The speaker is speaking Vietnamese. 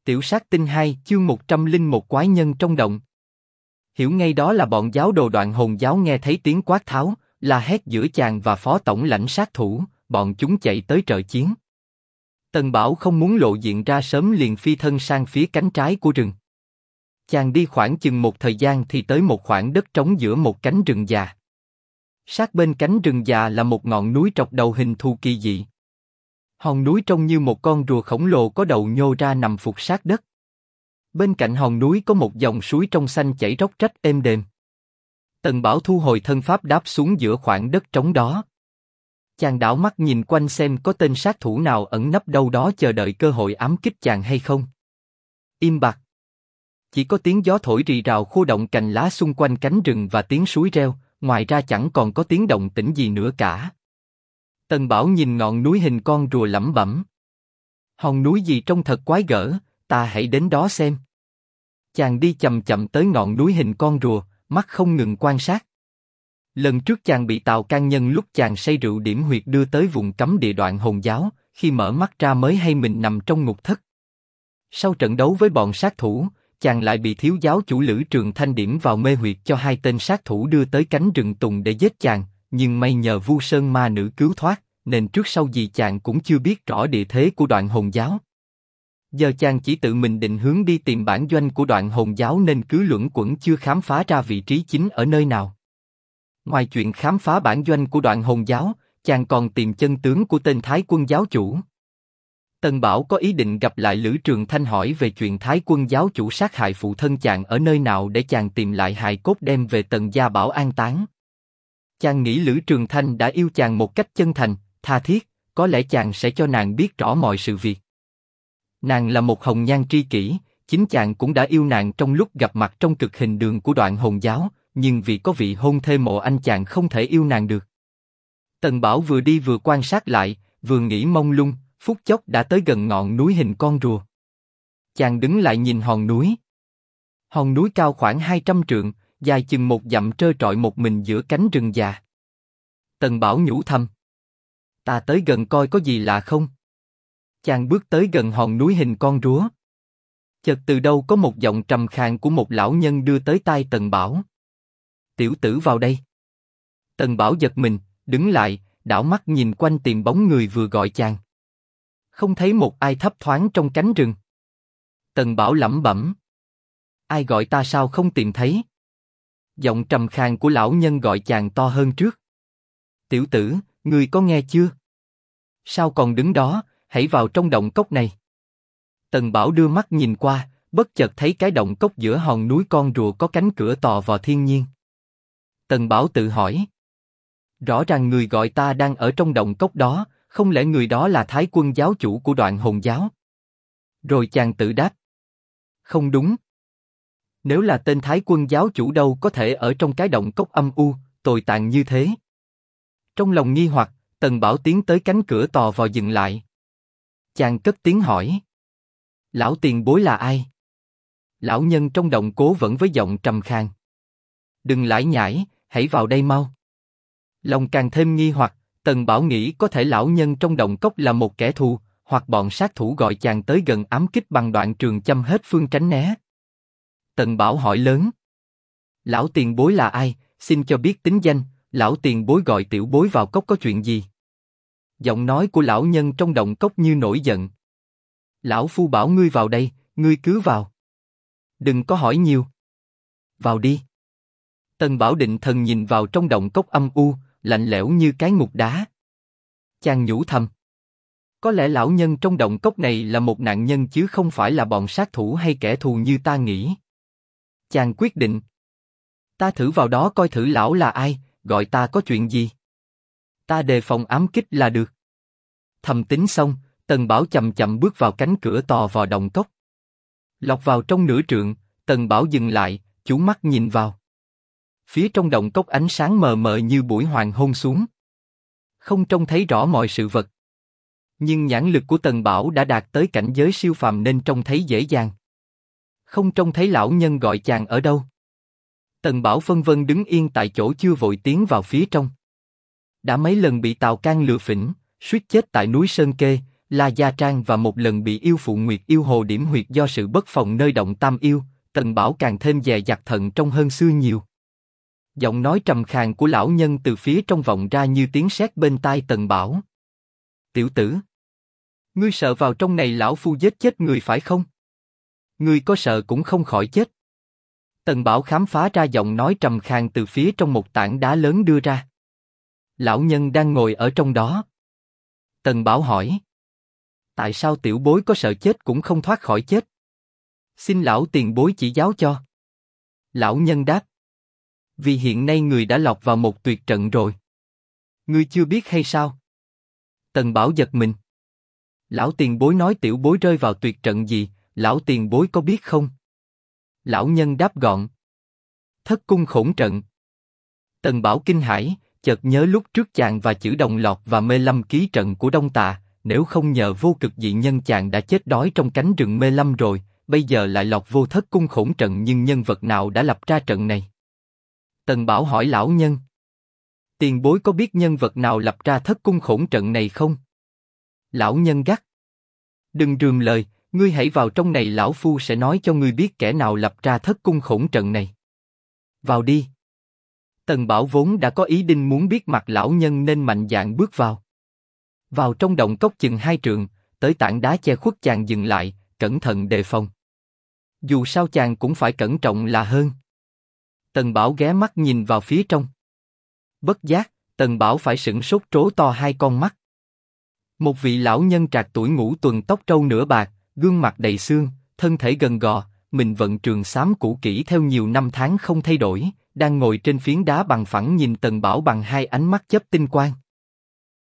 Tiểu sát tinh 2 chương 101 quái nhân trong động. Hiểu ngay đó là bọn giáo đồ Đoạn Hồn giáo nghe thấy tiếng quát tháo, la hét giữa chàng và phó tổng lãnh sát thủ, bọn chúng chạy tới trợ chiến. Tần Bảo không muốn lộ diện ra sớm liền phi thân sang phía cánh trái của rừng. Chàng đi khoảng chừng một thời gian thì tới một khoảng đất trống giữa một cánh rừng già. Sát bên cánh rừng già là một ngọn núi trọc đầu hình thù kỳ dị. Hòn núi trông như một con rùa khổng lồ có đầu nhô ra nằm phục sát đất. Bên cạnh hòn núi có một dòng suối trong xanh chảy róc rách êm đềm. Tần Bảo thu hồi thân pháp đáp xuống giữa khoảng đất trống đó. Chàng đảo mắt nhìn quanh xem có tên sát thủ nào ẩn nấp đâu đó chờ đợi cơ hội ám kích chàng hay không. Im bặt. Chỉ có tiếng gió thổi rì rào khô động cành lá xung quanh cánh rừng và tiếng suối reo, ngoài ra chẳng còn có tiếng động tĩnh gì nữa cả. Tần Bảo nhìn ngọn núi hình con rùa lẩm bẩm. Hòn núi gì trông thật quái gở, ta hãy đến đó xem. Chàng đi chậm chậm tới ngọn núi hình con rùa, mắt không ngừng quan sát. Lần trước chàng bị Tào Can nhân lúc chàng say rượu điểm huyệt đưa tới vùng cấm địa Đoạn Hồn giáo, khi mở mắt ra mới hay mình nằm trong ngục thất. Sau trận đấu với bọn sát thủ, chàng lại bị thiếu giáo chủ Lữ Trường Thanh điểm vào mê huyệt cho hai tên sát thủ đưa tới cánh rừng tùng để giết chàng, nhưng may nhờ Vu Sơn ma nữ cứu thoát, nên trước sau gì chàng cũng chưa biết rõ địa thế của Đoạn Hồn giáo. Giờ chàng chỉ tự mình định hướng đi tìm bản doanh của Đoạn Hồn giáo nên cứ luẩn quẩn chưa khám phá ra vị trí chính ở nơi nào. Ngoài chuyện khám phá bản doanh của Đoạn Hồn giáo, chàng còn tìm chân tướng của tên Thái Quân giáo chủ. Tần Bảo có ý định gặp lại Lữ Trường Thanh hỏi về chuyện Thái Quân giáo chủ sát hại phụ thân chàng ở nơi nào để chàng tìm lại hài cốt đem về Tần gia bảo an táng. Chàng nghĩ Lữ Trường Thanh đã yêu chàng một cách chân thành, tha thiết, có lẽ chàng sẽ cho nàng biết rõ mọi sự việc. Nàng là một hồng nhan tri kỷ, chính chàng cũng đã yêu nàng trong lúc gặp mặt trong cực hình đường của Đoạn Hồn giáo, nhưng vì có vị hôn thê mộ anh chàng không thể yêu nàng được. Tần Bảo vừa đi vừa quan sát lại, vừa nghĩ mông lung, phút chốc đã tới gần ngọn núi hình con rùa. Chàng đứng lại nhìn hòn núi. Hòn núi cao khoảng 200 trượng, dài chừng 1 dặm trơ trọi một mình giữa cánh rừng già. Tần Bảo nhủ thầm. Ta tới gần coi có gì lạ không. Chàng bước tới gần hòn núi hình con rùa. Chợt từ đâu có một giọng trầm khàn của một lão nhân đưa tới tai Tần Bảo. Tiểu tử vào đây. Tần Bảo giật mình, đứng lại, đảo mắt nhìn quanh tìm bóng người vừa gọi chàng. Không thấy một ai thấp thoáng trong cánh rừng. Tần Bảo lẩm bẩm. Ai gọi ta sao không tìm thấy? Giọng trầm khàn của lão nhân gọi chàng to hơn trước. Tiểu tử, ngươi có nghe chưa? Sao còn đứng đó, hãy vào trong động cốc này. Tần Bảo đưa mắt nhìn qua, bất chợt thấy cái động cốc giữa hòn núi con rùa có cánh cửa tò vào thiên nhiên. Tần Bảo tự hỏi. Rõ ràng người gọi ta đang ở trong động cốc đó, không lẽ người đó là Thái Quân giáo chủ của Đoạn Hồn giáo? Rồi chàng tự đáp. Không đúng. Nếu là tên Thái Quân giáo chủ đâu có thể ở trong cái động cốc âm u, tồi tàn như thế. Trong lòng nghi hoặc, Tần Bảo tiến tới cánh cửa tò vò dừng lại. Chàng cất tiếng hỏi. Lão tiền bối là ai? Lão nhân trong động cố vẫn với giọng trầm khàn. Đừng lải nhải, hãy vào đây mau. Lòng càng thêm nghi hoặc, Tần Bảo nghĩ có thể lão nhân trong động cốc là một kẻ thù, hoặc bọn sát thủ gọi chàng tới gần ám kích bằng đoạn trường châm hết phương tránh né. Tần Bảo hỏi lớn. Lão tiền bối là ai, xin cho biết tính danh, lão tiền bối gọi tiểu bối vào cốc có chuyện gì? Giọng nói của lão nhân trong động cốc như nổi giận. Lão phu bảo ngươi vào đây, ngươi cứ vào. Đừng có hỏi nhiều. Vào đi. Tần Bảo định thần nhìn vào trong động cốc âm u, lạnh lẽo như cái ngục đá. Chàng nhủ thầm. Có lẽ lão nhân trong động cốc này là một nạn nhân chứ không phải là bọn sát thủ hay kẻ thù như ta nghĩ. Chàng quyết định. Ta thử vào đó coi thử lão là ai, gọi ta có chuyện gì. Ta đề phòng ám kích là được. Thầm tính xong, Tần Bảo chậm chậm bước vào cánh cửa tò vò động cốc. Lọt vào trong nửa trượng, Tần Bảo dừng lại, chú mắt nhìn vào. Phía trong động cốc ánh sáng mờ mờ như buổi hoàng hôn xuống. Không trông thấy rõ mọi sự vật. Nhưng nhãn lực của Tần Bảo đã đạt tới cảnh giới siêu phàm nên trông thấy dễ dàng. Không trông thấy lão nhân gọi chàng ở đâu. Tần Bảo phân vân đứng yên tại chỗ chưa vội tiến vào phía trong. Đã mấy lần bị Tào Can lừa phỉnh, suýt chết tại núi Sơn Kê, La Gia Trang và một lần bị yêu phụ Nguyệt yêu hồ điểm huyệt do sự bất phòng nơi động tam yêu, Tần Bảo càng thêm dè dặt thận trọng hơn xưa nhiều. Giọng nói trầm khàn của lão nhân từ phía trong vọng ra như tiếng sét bên tai Tần Bảo. Tiểu tử, ngươi sợ vào trong này lão phu giết chết người phải không? Ngươi có sợ cũng không khỏi chết. Tần Bảo khám phá ra giọng nói trầm khàn từ phía trong một tảng đá lớn đưa ra. Lão nhân đang ngồi ở trong đó. Tần Bảo hỏi. Tại sao tiểu bối có sợ chết cũng không thoát khỏi chết? Xin lão tiền bối chỉ giáo cho. Lão nhân đáp. Vì hiện nay người đã lọt vào một tuyệt trận rồi. Ngươi chưa biết hay sao? Tần Bảo giật mình. Lão tiền bối nói tiểu bối rơi vào tuyệt trận gì, lão tiền bối có biết không? Lão nhân đáp gọn. Thất cung khổn trận. Tần Bảo kinh hãi, chợt nhớ lúc trước chàng và chữ đồng lọt và mê lâm ký trận của Đông Tà, nếu không nhờ vô cực dị nhân chàng đã chết đói trong cánh rừng mê lâm rồi, bây giờ lại lọt vô thất cung khổn trận, nhưng nhân vật nào đã lập ra trận này? Tần Bảo hỏi lão nhân. Tiền bối có biết nhân vật nào lập ra thất cung khổn trận này không? Lão nhân gắt. Đừng rườm lời, ngươi hãy vào trong này, lão phu sẽ nói cho ngươi biết kẻ nào lập ra thất cung khổn trận này. Vào đi. Tần Bảo vốn đã có ý định muốn biết mặt lão nhân nên mạnh dạn bước vào. Vào trong động cốc chừng 2 trượng, tới tảng đá che khuất chàng dừng lại, cẩn thận đề phòng. Dù sao chàng cũng phải cẩn trọng là hơn. Tần Bảo ghé mắt nhìn vào phía trong. Bất giác, Tần Bảo phải sửng sốt trố to hai con mắt. Một vị lão nhân trạc tuổi ngũ tuần, tóc trâu nửa bạc, gương mặt đầy xương, thân thể gần gò, mình vận trường xám cũ kỹ theo nhiều năm tháng không thay đổi, đang ngồi trên phiến đá bằng phẳng nhìn Tần Bảo bằng hai ánh mắt chớp tinh quang.